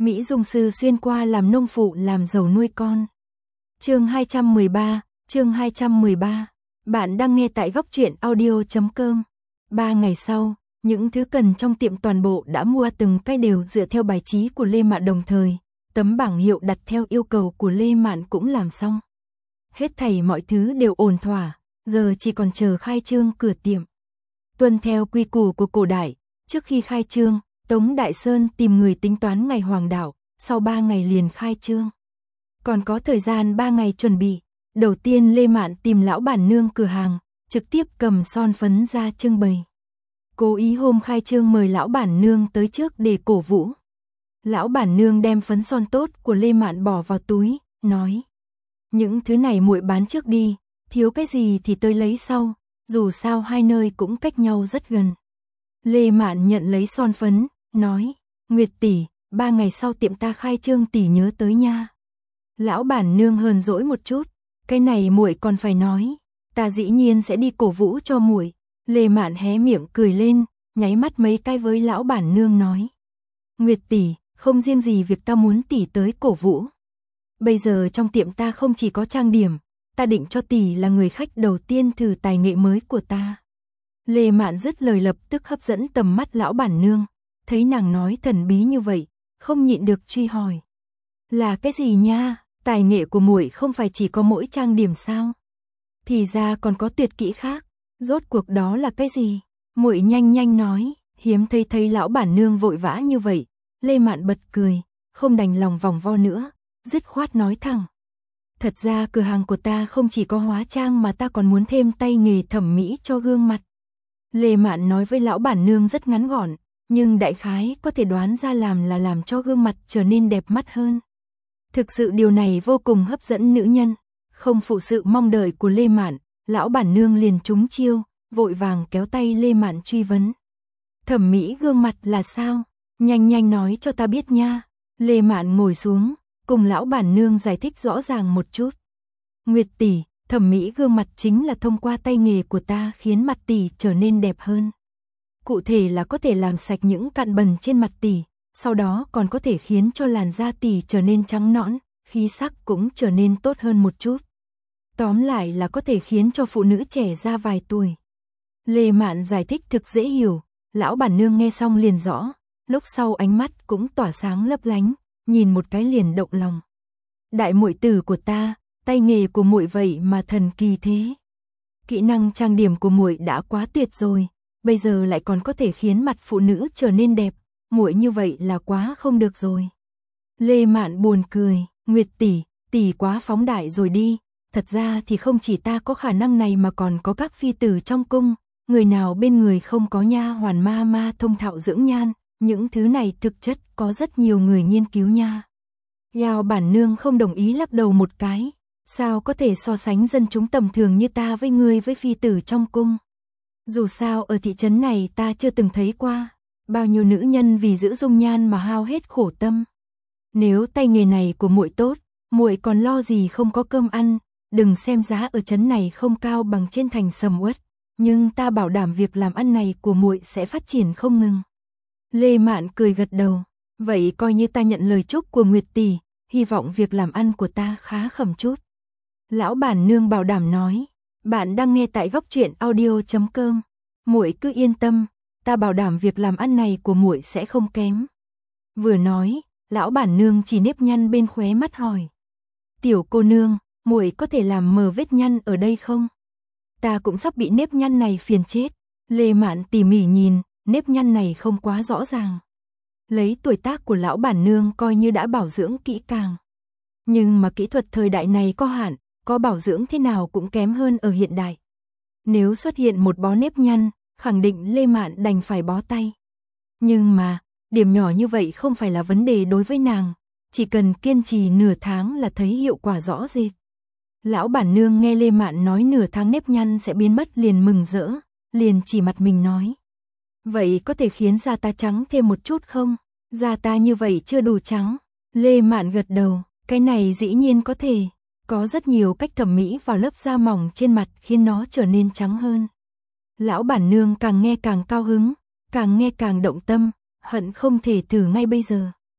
Mỹ Dung sư xuyên qua làm nông phụ làm giàu nuôi con. Chương 213. Bạn đang nghe tại góc truyện audio.com. 3 ngày sau, những thứ cần trong tiệm toàn bộ đã mua từng cái đều dựa theo bài trí của Lê Mạn, đồng thời tấm bảng hiệu đặt theo yêu cầu của Lê Mạn cũng làm xong. Hết thảy mọi thứ đều ổn thỏa, giờ chỉ còn chờ khai trương cửa tiệm. Tuân theo quy củ của cổ đại, trước khi khai trương, Tống Đại Sơn tìm người tính toán ngày hoàng đạo, sau 3 ngày liền khai trương. Còn có thời gian 3 ngày chuẩn bị. Đầu tiên Lê Mạn tìm lão bản nương cửa hàng, trực tiếp cầm son phấn ra trưng bày. Cố ý hôm khai trương mời lão bản nương tới trước để cổ vũ. Lão bản nương đem phấn son tốt của Lê Mạn bỏ vào túi, nói: "Những thứ này muội bán trước đi, thiếu cái gì thì tôi lấy sau, dù sao hai nơi cũng cách nhau rất gần." Lê Mạn nhận lấy son phấn, nói: "Nguyệt tỷ, 3 ngày sau tiệm ta khai trương, tỷ nhớ tới nha." Lão bản nương hờn dỗi một chút: "Cái này muội còn phải nói, ta dĩ nhiên sẽ đi cổ vũ cho muội." Lê Mạn hé miệng cười lên, nháy mắt mấy cái với lão bản nương nói: "Nguyệt tỷ, không riêng gì việc ta muốn tỷ tới cổ vũ. Bây giờ trong tiệm ta không chỉ có trang điểm, ta định cho tỷ là người khách đầu tiên thử tài nghệ mới của ta." Lê Mạn dứt lời lập tức hấp dẫn tầm mắt lão bản nương, thấy nàng nói thần bí như vậy, không nhịn được truy hỏi: "Là cái gì nha? Tài nghệ của muội không phải chỉ có mỗi trang điểm sao? Thì ra còn có tuyệt kỹ khác, rốt cuộc đó là cái gì?" Muội nhanh nhanh nói. Hiếm thấy lão bản nương vội vã như vậy, Lê Mạn bật cười, không đành lòng vòng vo nữa, dứt khoát nói thẳng: "Thật ra cửa hàng của ta không chỉ có hóa trang mà ta còn muốn thêm tay nghề thẩm mỹ cho gương mặt." Lê Mạn nói với lão bản nương rất ngắn gọn, nhưng đại khái có thể đoán ra làm cho gương mặt trở nên đẹp mắt hơn. Thực sự điều này vô cùng hấp dẫn nữ nhân, không phụ sự mong đợi của Lê Mạn, lão bản nương liền trúng chiêu, vội vàng kéo tay Lê Mạn truy vấn: "Thẩm mỹ gương mặt là sao? Nhanh nhanh nói cho ta biết nha." Lê Mạn ngồi xuống, cùng lão bản nương giải thích rõ ràng một chút: "Nguyệt tỷ, thẩm mỹ gương mặt chính là thông qua tay nghề của ta khiến mặt tỷ trở nên đẹp hơn. Cụ thể là có thể làm sạch những cặn bẩn trên mặt tỷ, sau đó còn có thể khiến cho làn da tỷ trở nên trắng nõn, khí sắc cũng trở nên tốt hơn một chút. Tóm lại là có thể khiến cho phụ nữ trẻ ra vài tuổi." Lê Mạn giải thích thực dễ hiểu, lão bản nương nghe xong liền rõ, lúc sau ánh mắt cũng tỏa sáng lấp lánh, nhìn một cái liền động lòng. "Đại muội tử của ta, tay nghề của muội vậy mà thần kỳ thế. Kỹ năng trang điểm của muội đã quá tuyệt rồi, bây giờ lại còn có thể khiến mặt phụ nữ trở nên đẹp, muội như vậy là quá không được rồi." Lê Mạn buồn cười: "Nguyệt tỷ, tỷ quá phóng đại rồi đi, thật ra thì không chỉ ta có khả năng này mà còn có các phi tử trong cung, người nào bên người không có nha hoàn ma thông thạo dưỡng nhan, những thứ này thực chất có rất nhiều người nghiên cứu nha." Lão bản nương không đồng ý lắc đầu một cái: "Sao có thể so sánh dân chúng tầm thường như ta với ngươi với phi tử trong cung? Dù sao ở thị trấn này ta chưa từng thấy qua, bao nhiêu nữ nhân vì giữ dung nhan mà hao hết khổ tâm. Nếu tay nghề này của muội tốt, muội còn lo gì không có cơm ăn, đừng xem giá ở trấn này không cao bằng trên thành Sầm Uất, nhưng ta bảo đảm việc làm ăn này của muội sẽ phát triển không ngừng." Lê Mạn cười gật đầu: "Vậy coi như ta nhận lời chúc của Nguyệt tỷ, hy vọng việc làm ăn của ta khá khẩm chút." Lão bản nương bảo đảm nói: "Bạn đang nghe tại góc truyện audio.com. Muội cứ yên tâm, ta bảo đảm việc làm ăn này của muội sẽ không kém." Vừa nói, lão bản nương chỉ nếp nhăn bên khóe mắt hỏi: "Tiểu cô nương, muội có thể làm mờ vết nhăn ở đây không? Ta cũng sắp bị nếp nhăn này phiền chết." Lê Mạn tỉ mỉ nhìn, nếp nhăn này không quá rõ ràng. Lấy tuổi tác của lão bản nương coi như đã bảo dưỡng kỹ càng. Nhưng mà kỹ thuật thời đại này có hạn, có bảo dưỡng thế nào cũng kém hơn ở hiện đại. Nếu xuất hiện một bó nếp nhăn, khẳng định Lê Mạn đành phải bó tay. Nhưng mà, điểm nhỏ như vậy không phải là vấn đề đối với nàng, chỉ cần kiên trì nửa tháng là thấy hiệu quả rõ rệt. Lão bản nương nghe Lê Mạn nói nửa tháng nếp nhăn sẽ biến mất liền mừng rỡ, liền chỉ mặt mình nói: "Vậy có thể khiến da ta trắng thêm một chút không? Da ta như vậy chưa đủ trắng." Lê Mạn gật đầu: "Cái này dĩ nhiên có thể, có rất nhiều cách thẩm mỹ vào lớp da mỏng trên mặt khiến nó trở nên trắng hơn." Lão bản nương càng nghe càng cao hứng, càng nghe càng động tâm, hận không thể thử ngay bây giờ.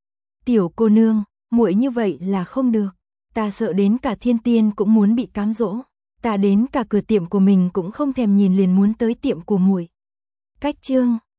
Tiểu cô nương, muội như vậy là không được. Ta sợ đến cả thiên tiên cũng muốn bị cám dỗ. Ta đến cả cửa tiệm của mình cũng không thèm nhìn liền muốn tới tiệm của muội. Cách chương